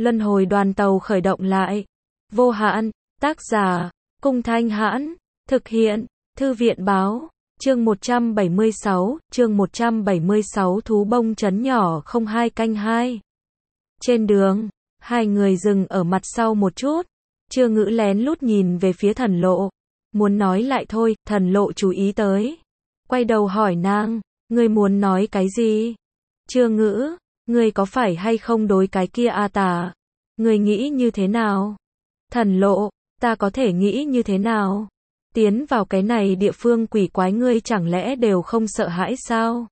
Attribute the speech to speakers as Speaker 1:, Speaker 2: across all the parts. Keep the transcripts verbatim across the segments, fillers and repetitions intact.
Speaker 1: Luân hồi đoàn tàu khởi động lại. Vô hạn, tác giả, Cung Thanh Hãn, thực hiện, Thư viện báo, chương một trăm bảy mươi sáu, chương một trăm bảy mươi sáu thú bông trấn nhỏ không hai canh hai. Trên đường, hai người dừng ở mặt sau một chút, Trưa Ngữ lén lút nhìn về phía Thần Lộ, muốn nói lại thôi, Thần Lộ chú ý tới, quay đầu hỏi nàng, ngươi muốn nói cái gì? Trưa Ngữ, ngươi có phải hay không đối cái kia A Tả? Ngươi nghĩ như thế nào? Thần Lộ, ta có thể nghĩ như thế nào? Tiến vào cái này địa phương quỷ quái ngươi chẳng lẽ đều không sợ hãi sao?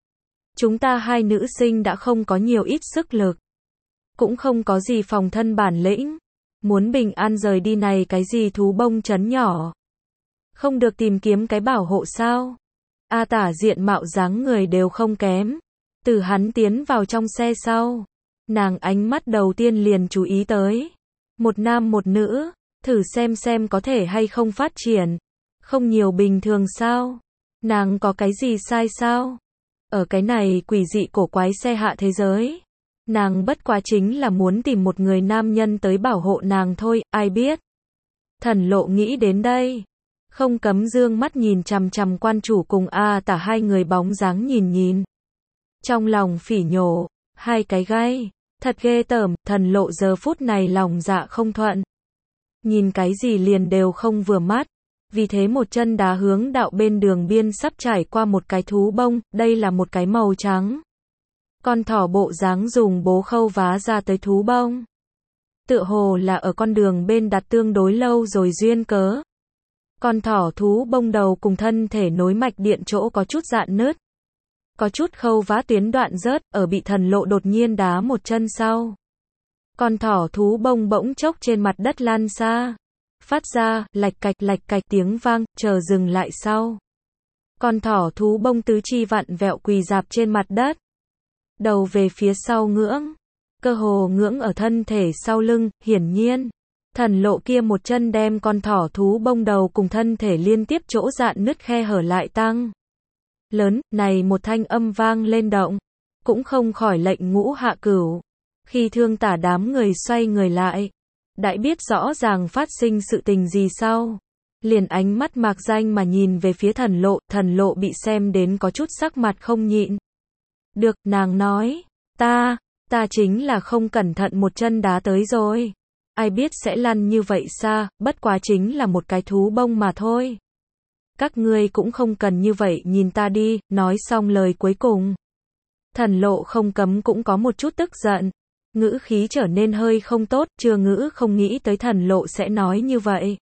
Speaker 1: Chúng ta hai nữ sinh đã không có nhiều ít sức lực, cũng không có gì phòng thân bản lĩnh, muốn bình an rời đi này cái gì thú bông trấn nhỏ. Không được tìm kiếm cái bảo hộ sao? A Tả diện mạo dáng người đều không kém. Từ hắn tiến vào trong xe sau, nàng ánh mắt đầu tiên liền chú ý tới. Một nam một nữ, thử xem xem có thể hay không phát triển. Không nhiều bình thường sao? Nàng có cái gì sai sao? Ở cái này quỷ dị cổ quái xe hạ thế giới, nàng bất quá chính là muốn tìm một người nam nhân tới bảo hộ nàng thôi, ai biết. Thần Lộ nghĩ đến đây, không cấm dương mắt nhìn chằm chằm quan chủ cùng A Tả hai người bóng dáng nhìn nhìn. Trong lòng phỉ nhổ, hai cái gai, thật ghê tởm, Thần Lộ giờ phút này lòng dạ không thuận. Nhìn cái gì liền đều không vừa mắt, vì thế một chân đá hướng đạo bên đường biên sắp trải qua một cái thú bông, đây là một cái màu trắng. Con thỏ bộ dáng dùng bố khâu vá ra tới thú bông. Tựa hồ là ở con đường bên đặt tương đối lâu rồi duyên cớ. Con thỏ thú bông đầu cùng thân thể nối mạch điện chỗ có chút dạn nứt. Có chút khâu vá tuyến đoạn rớt, ở bị Thần Lộ đột nhiên đá một chân sau. Con thỏ thú bông bỗng chốc trên mặt đất lăn xa. Phát ra, lạch cạch lạch cạch tiếng vang, chờ dừng lại sau. Con thỏ thú bông tứ chi vặn vẹo quỳ dạp trên mặt đất. Đầu về phía sau ngưỡng. Cơ hồ ngưỡng ở thân thể sau lưng, hiển nhiên. Thần Lộ kia một chân đem con thỏ thú bông đầu cùng thân thể liên tiếp chỗ dạn nứt khe hở lại tăng. Lớn, này một thanh âm vang lên động. Cũng không khỏi lệnh Ngũ Hạ Cửu. Khi Thương Tả đám người xoay người lại. Đã biết rõ ràng phát sinh sự tình gì sau. Liền ánh mắt mạc danh mà nhìn về phía Thần Lộ. Thần Lộ bị xem đến có chút sắc mặt không nhịn. Được, nàng nói. Ta, ta chính là không cẩn thận một chân đá tới rồi. Ai biết sẽ lăn như vậy xa, bất quá chính là một cái thú bông mà thôi. Các ngươi cũng không cần như vậy nhìn ta đi, nói xong lời cuối cùng. Thần Lộ không cấm cũng có một chút tức giận. Ngữ khí trở nên hơi không tốt, Trưa Ngữ không nghĩ tới Thần Lộ sẽ nói như vậy.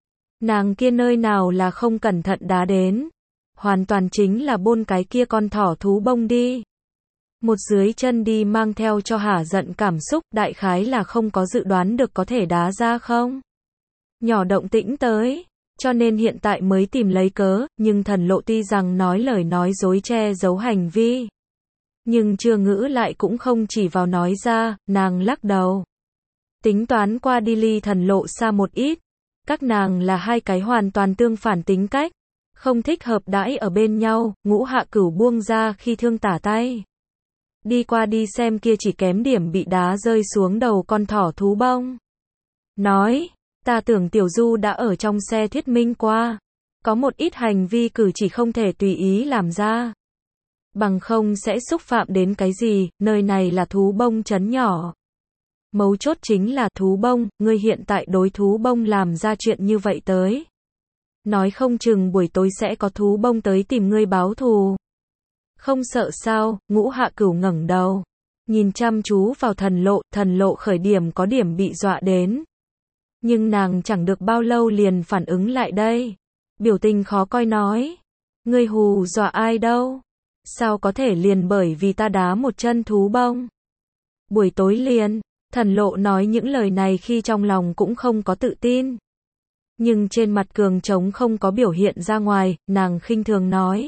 Speaker 1: Nàng kia nơi nào là không cẩn thận đá đến. Hoàn toàn chính là bôn cái kia con thỏ thú bông đi. Một dưới chân đi mang theo cho hả giận cảm xúc, đại khái là không có dự đoán được có thể đá ra không. Nhỏ động tĩnh tới, cho nên hiện tại mới tìm lấy cớ, nhưng Thần Lộ tuy rằng nói lời nói dối che giấu hành vi. Nhưng Trưa Ngữ lại cũng không chỉ vào nói ra, nàng lắc đầu. Tính toán qua đi ly Thần Lộ xa một ít. Các nàng là hai cái hoàn toàn tương phản tính cách. Không thích hợp đãi ở bên nhau, Ngũ Hạ Cửu buông ra khi Thương Tả tay. Đi qua đi xem kia chỉ kém điểm bị đá rơi xuống đầu con thỏ thú bông. Nói, ta tưởng Tiểu Du đã ở trong xe thuyết minh qua. Có một ít hành vi cử chỉ không thể tùy ý làm ra. Bằng không sẽ xúc phạm đến cái gì, nơi này là thú bông trấn nhỏ. Mấu chốt chính là thú bông, ngươi hiện tại đối thú bông làm ra chuyện như vậy tới. Nói không chừng buổi tối sẽ có thú bông tới tìm ngươi báo thù. Không sợ sao? Ngũ Hạ Cửu ngẩng đầu, nhìn chăm chú vào Thần Lộ, Thần Lộ khởi điểm có điểm bị dọa đến. Nhưng nàng chẳng được bao lâu liền phản ứng lại đây. Biểu tình khó coi nói. Ngươi hù dọa ai đâu? Sao có thể liền bởi vì ta đá một chân thú bông? Buổi tối liền, Thần Lộ nói những lời này khi trong lòng cũng không có tự tin. Nhưng trên mặt cường trống không có biểu hiện ra ngoài, nàng khinh thường nói.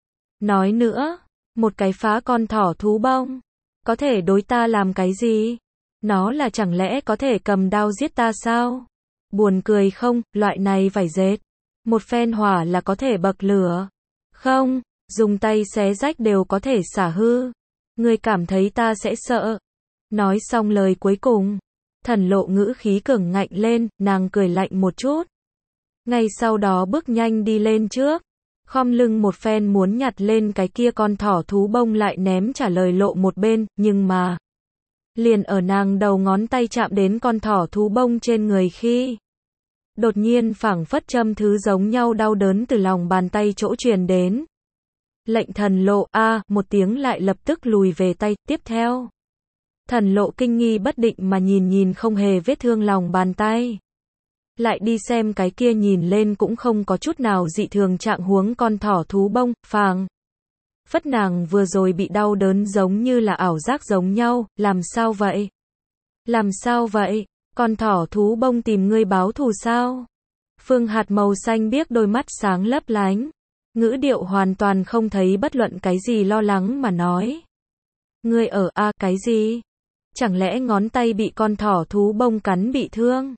Speaker 1: Nói nữa, một cái phá con thỏ thú bông, có thể đối ta làm cái gì? Nó là chẳng lẽ có thể cầm đao giết ta sao? Buồn cười không, loại này vải dệt. Một phen hỏa là có thể bậc lửa. Không, dùng tay xé rách đều có thể xả hư. Ngươi cảm thấy ta sẽ sợ? Nói xong lời cuối cùng, Thần Lộ ngữ khí cường ngạnh lên, nàng cười lạnh một chút. Ngay sau đó bước nhanh đi lên trước, khom lưng một phen muốn nhặt lên cái kia con thỏ thú bông lại ném trả lời Lộ một bên, nhưng mà liền ở nàng đầu ngón tay chạm đến con thỏ thú bông trên người khi đột nhiên phảng phất châm thứ giống nhau đau đớn từ lòng bàn tay chỗ truyền đến. Lệnh Thần Lộ a một tiếng lại lập tức lùi về tay, tiếp theo. Thần Lộ kinh nghi bất định mà nhìn nhìn không hề vết thương lòng bàn tay. Lại đi xem cái kia nhìn lên cũng không có chút nào dị thường trạng huống con thỏ thú bông, phàng. Phất nàng vừa rồi bị đau đớn giống như là ảo giác giống nhau, làm sao vậy? Làm sao vậy? Con thỏ thú bông tìm ngươi báo thù sao? Phương Hạt màu xanh biếc đôi mắt sáng lấp lánh. Ngữ điệu hoàn toàn không thấy bất luận cái gì lo lắng mà nói. Ngươi ở a cái gì? Chẳng lẽ ngón tay bị con thỏ thú bông cắn bị thương?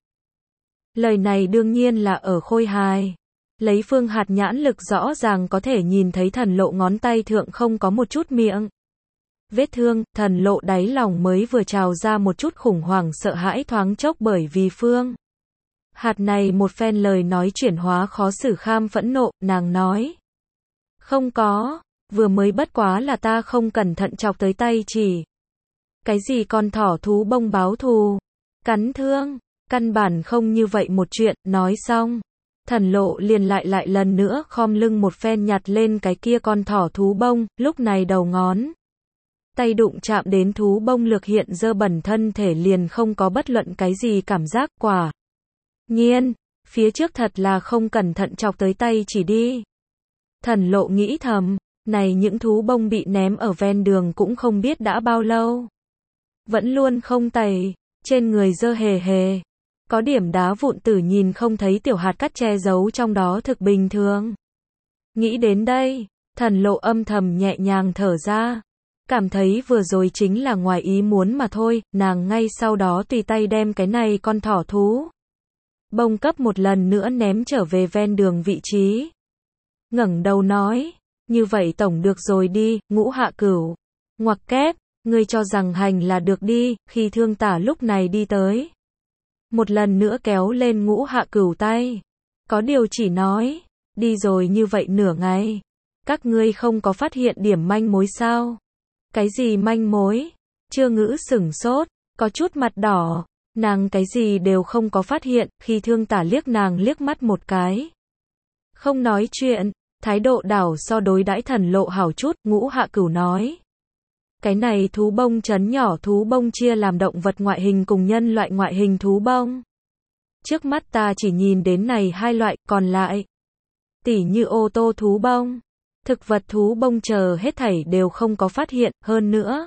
Speaker 1: Lời này đương nhiên là ở khôi hài. Lấy Phương Hạt nhãn lực rõ ràng có thể nhìn thấy Thần Lộ ngón tay thượng không có một chút miệng vết thương, Thần Lộ đáy lòng mới vừa trào ra một chút khủng hoảng sợ hãi thoáng chốc bởi vì Phương Hạt này một phen lời nói chuyển hóa khó xử kham phẫn nộ, nàng nói. Không có, vừa mới bất quá là ta không cẩn thận chọc tới tay chỉ. Cái gì con thỏ thú bông báo thù, cắn thương, căn bản không như vậy một chuyện, nói xong. Thần Lộ liền lại lại lần nữa khom lưng một phen nhặt lên cái kia con thỏ thú bông, lúc này đầu ngón tay đụng chạm đến thú bông lược hiện dơ bẩn thân thể liền không có bất luận cái gì cảm giác quả. Nhiên, phía trước thật là không cẩn thận chọc tới tay chỉ đi. Thần Lộ nghĩ thầm, này những thú bông bị ném ở ven đường cũng không biết đã bao lâu. Vẫn luôn không tẩy, trên người dơ hề hề. Có điểm đá vụn tử nhìn không thấy tiểu hạt cát che giấu trong đó thực bình thường. Nghĩ đến đây, Thần Lộ âm thầm nhẹ nhàng thở ra. Cảm thấy vừa rồi chính là ngoài ý muốn mà thôi, nàng ngay sau đó tùy tay đem cái này con thỏ thú bông cấp một lần nữa ném trở về ven đường vị trí. Ngẩng đầu nói, như vậy tổng được rồi đi, Ngũ Hạ Cửu. Ngoặc kép, ngươi cho rằng hành là được đi, khi Thương Tả lúc này đi tới. Một lần nữa kéo lên Ngũ Hạ Cửu tay. Có điều chỉ nói, đi rồi như vậy nửa ngày. Các ngươi không có phát hiện điểm manh mối sao? Cái gì manh mối? Chưa Ngữ sửng sốt, có chút mặt đỏ. Nàng cái gì đều không có phát hiện, khi Thương Tả liếc nàng liếc mắt một cái. Không nói chuyện, thái độ đảo so đối đãi Thần Lộ hảo chút, Ngũ Hạ Cửu nói. Cái này thú bông chấn nhỏ thú bông chia làm động vật ngoại hình cùng nhân loại ngoại hình thú bông. Trước mắt ta chỉ nhìn đến này hai loại, còn lại tỉ như ô tô thú bông, thực vật thú bông chờ hết thảy đều không có phát hiện, hơn nữa.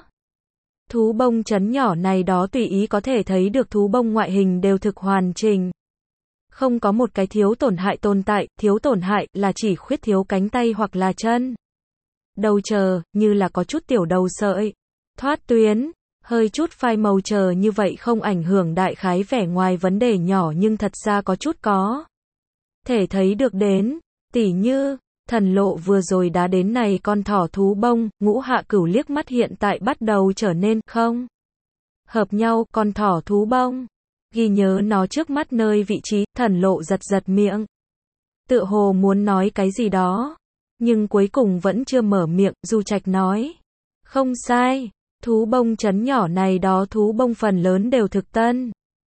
Speaker 1: Thú bông chấn nhỏ này đó tùy ý có thể thấy được thú bông ngoại hình đều thực hoàn chỉnh. Không có một cái thiếu tổn hại tồn tại, thiếu tổn hại là chỉ khuyết thiếu cánh tay hoặc là chân. Đầu chờ, như là có chút tiểu đầu sợi, thoát tuyến, hơi chút phai màu chờ như vậy không ảnh hưởng đại khái vẻ ngoài vấn đề nhỏ nhưng thật ra có chút có thể thấy được đến, tỉ như, Thần Lộ vừa rồi đã đến này con thỏ thú bông, Ngũ Hạ Cửu liếc mắt hiện tại bắt đầu trở nên không hợp nhau, con thỏ thú bông. Ghi nhớ nó trước mắt nơi vị trí, Thần Lộ giật giật miệng. Tựa hồ muốn nói cái gì đó. Nhưng cuối cùng vẫn chưa mở miệng, Du Trạch nói. Không sai, thú bông chấn nhỏ này đó thú bông phần lớn đều thực tân.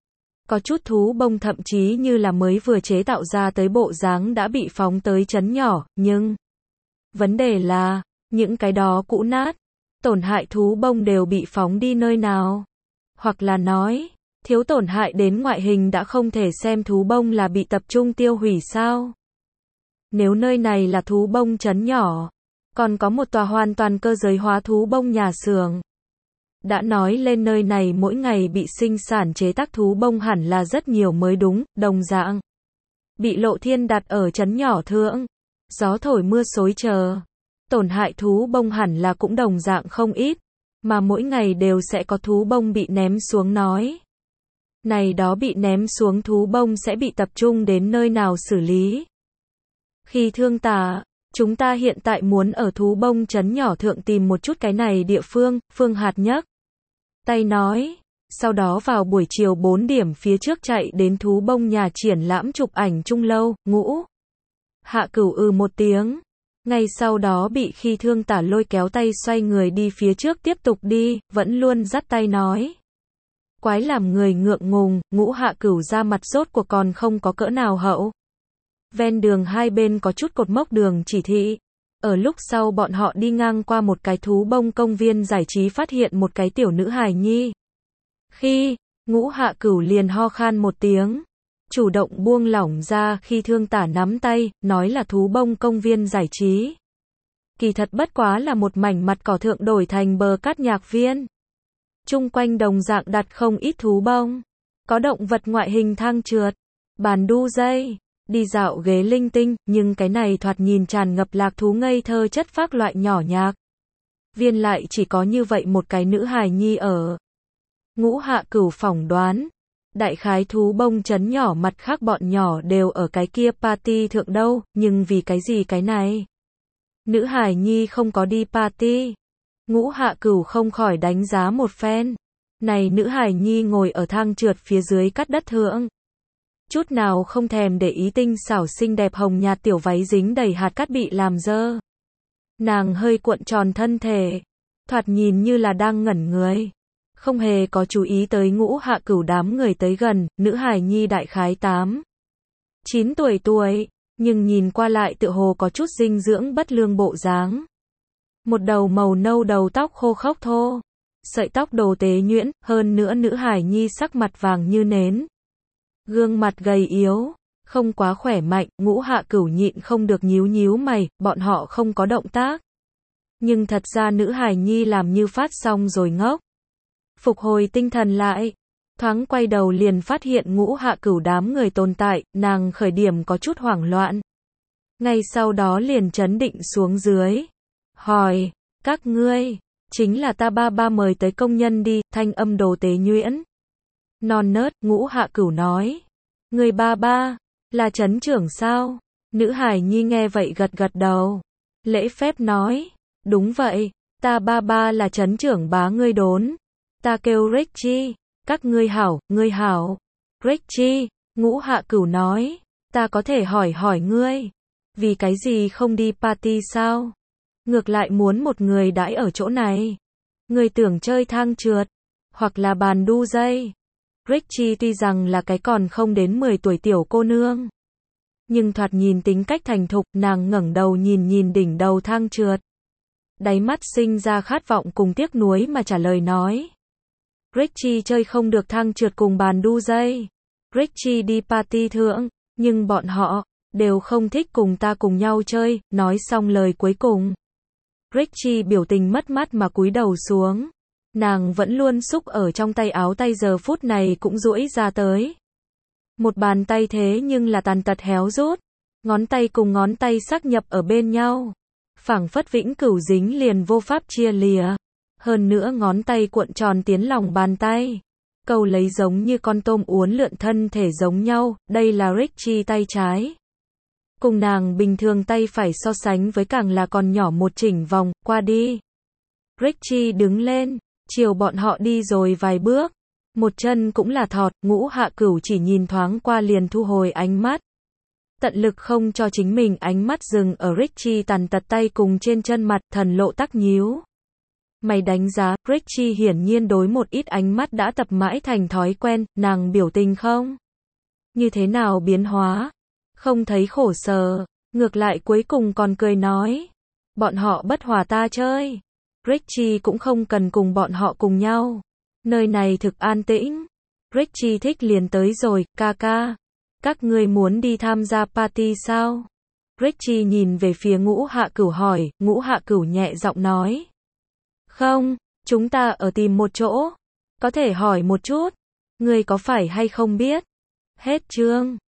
Speaker 1: Có chút thú bông thậm chí như là mới vừa chế tạo ra tới bộ dáng đã bị phóng tới chấn nhỏ, nhưng vấn đề là, những cái đó cũ nát, tổn hại thú bông đều bị phóng đi nơi nào. Hoặc là nói, thiếu tổn hại đến ngoại hình đã không thể xem thú bông là bị tập trung tiêu hủy sao. Nếu nơi này là thú bông chấn nhỏ, còn có một tòa hoàn toàn cơ giới hóa thú bông nhà xưởng. Đã nói lên nơi này mỗi ngày bị sinh sản chế tác thú bông hẳn là rất nhiều mới đúng, đồng dạng. Bị Lộ Thiên đặt ở chấn nhỏ thượng, gió thổi mưa xối chờ. Tổn hại thú bông hẳn là cũng đồng dạng không ít, mà mỗi ngày đều sẽ có thú bông bị ném xuống nói. Này đó bị ném xuống thú bông sẽ bị tập trung đến nơi nào xử lý. Khi Thương Tả, chúng ta hiện tại muốn ở thú bông chấn nhỏ thượng tìm một chút cái này địa phương, Phương Hạt nhấc tay nói, sau đó vào buổi chiều bốn điểm phía trước chạy đến thú bông nhà triển lãm chụp ảnh chung lâu. Ngũ Hạ Cửu ừ một tiếng. Ngay sau đó bị Khi Thương Tả lôi kéo tay xoay người đi phía trước tiếp tục đi, vẫn luôn dắt tay nói. Quái làm người ngượng ngùng, Ngũ Hạ Cửu ra mặt rốt cuộc còn không có cỡ nào hậu. Ven đường hai bên có chút cột mốc đường chỉ thị. Ở lúc sau bọn họ đi ngang qua một cái thú bông công viên giải trí phát hiện một cái tiểu nữ hài nhi. Khi, Ngũ Hạ Cửu liền ho khan một tiếng. Chủ động buông lỏng ra Khi Thương Tả nắm tay, nói là thú bông công viên giải trí. Kỳ thật bất quá là một mảnh mặt cỏ thượng đổi thành bờ cát nhạc viên. Chung quanh đồng dạng đặt không ít thú bông. Có động vật ngoại hình thang trượt, bàn đu dây, đi dạo ghế linh tinh, nhưng cái này thoạt nhìn tràn ngập lạc thú ngây thơ chất phác loại nhỏ nhạc. Viên lại chỉ có như vậy một cái nữ hài nhi ở. Ngũ Hạ Cửu phỏng đoán. Đại khái thú bông chấn nhỏ mặt khác bọn nhỏ đều ở cái kia party thượng đâu, nhưng vì cái gì cái này? Nữ hài nhi không có đi party. Ngũ Hạ Cửu không khỏi đánh giá một phen. Này nữ hài nhi ngồi ở thang trượt phía dưới cắt đất thượng. Chút nào không thèm để ý tinh xảo xinh đẹp hồng nhạt tiểu váy dính đầy hạt cát bị làm dơ. Nàng hơi cuộn tròn thân thể. Thoạt nhìn như là đang ngẩn người. Không hề có chú ý tới Ngũ Hạ Cửu đám người tới gần, nữ hài nhi đại khái tám, chín tuổi tuổi, nhưng nhìn qua lại tựa hồ có chút dinh dưỡng bất lương bộ dáng. Một đầu màu nâu đầu tóc khô khốc thô, sợi tóc đồ tế nhuyễn, hơn nữa nữ hài nhi sắc mặt vàng như nến. Gương mặt gầy yếu, không quá khỏe mạnh, Ngũ Hạ Cửu nhịn không được nhíu nhíu mày, bọn họ không có động tác. Nhưng thật ra nữ hài nhi làm như phát xong rồi ngốc. Phục hồi tinh thần lại, thoáng quay đầu liền phát hiện Ngũ Hạ Cửu đám người tồn tại, nàng khởi điểm có chút hoảng loạn. Ngay sau đó liền trấn định xuống dưới. Hỏi, các ngươi, chính là ta ba ba mời tới công nhân đi, thanh âm đồ tế nhuyễn. Non nớt, Ngũ Hạ Cửu nói. Người ba ba, là trấn trưởng sao? Nữ hài nhi nghe vậy gật gật đầu. Lễ phép nói, đúng vậy, ta ba ba là trấn trưởng bá ngươi đốn. Ta kêu Richie, các ngươi hảo, ngươi hảo. Richie, Ngũ Hạ Cửu nói, ta có thể hỏi hỏi ngươi, vì cái gì không đi party sao? Ngược lại muốn một người đãi ở chỗ này. Ngươi tưởng chơi thang trượt, hoặc là bàn đu dây. Richie tuy rằng là cái còn không đến mười tuổi tiểu cô nương, nhưng thoạt nhìn tính cách thành thục, nàng ngẩng đầu nhìn nhìn đỉnh đầu thang trượt. Đáy mắt sinh ra khát vọng cùng tiếc nuối mà trả lời nói. Richie chơi không được thang trượt cùng bàn đu dây. Richie đi party thượng, nhưng bọn họ đều không thích cùng ta cùng nhau chơi, nói xong lời cuối cùng. Richie biểu tình mất mát mà cúi đầu xuống. Nàng vẫn luôn xúc ở trong tay áo tay giờ phút này cũng duỗi ra tới. Một bàn tay thế nhưng là tàn tật héo rút. Ngón tay cùng ngón tay xác nhập ở bên nhau. Phảng phất vĩnh cửu dính liền vô pháp chia lìa. Hơn nữa ngón tay cuộn tròn tiến lòng bàn tay. Câu lấy giống như con tôm uốn lượn thân thể giống nhau, đây là Richie tay trái. Cùng nàng bình thường tay phải so sánh với càng là còn nhỏ một chỉnh vòng, qua đi. Richie đứng lên, chiều bọn họ đi rồi vài bước. Một chân cũng là thọt, Ngũ Hạ Cửu chỉ nhìn thoáng qua liền thu hồi ánh mắt. Tận lực không cho chính mình ánh mắt dừng ở Richie tàn tật tay cùng trên chân mặt, thần lộ tắc nhíu. Mày đánh giá, Richie hiển nhiên đối một ít ánh mắt đã tập mãi thành thói quen, nàng biểu tình không? Như thế nào biến hóa? Không thấy khổ sở, ngược lại cuối cùng còn cười nói. Bọn họ bất hòa ta chơi. Richie cũng không cần cùng bọn họ cùng nhau. Nơi này thực an tĩnh. Richie thích liền tới rồi, ca ca. Các ngươi muốn đi tham gia party sao? Richie nhìn về phía Ngũ Hạ Cửu hỏi, Ngũ Hạ Cửu nhẹ giọng nói. Không, chúng ta ở tìm một chỗ. Có thể hỏi một chút. Ngươi có phải hay không biết? Hết chương.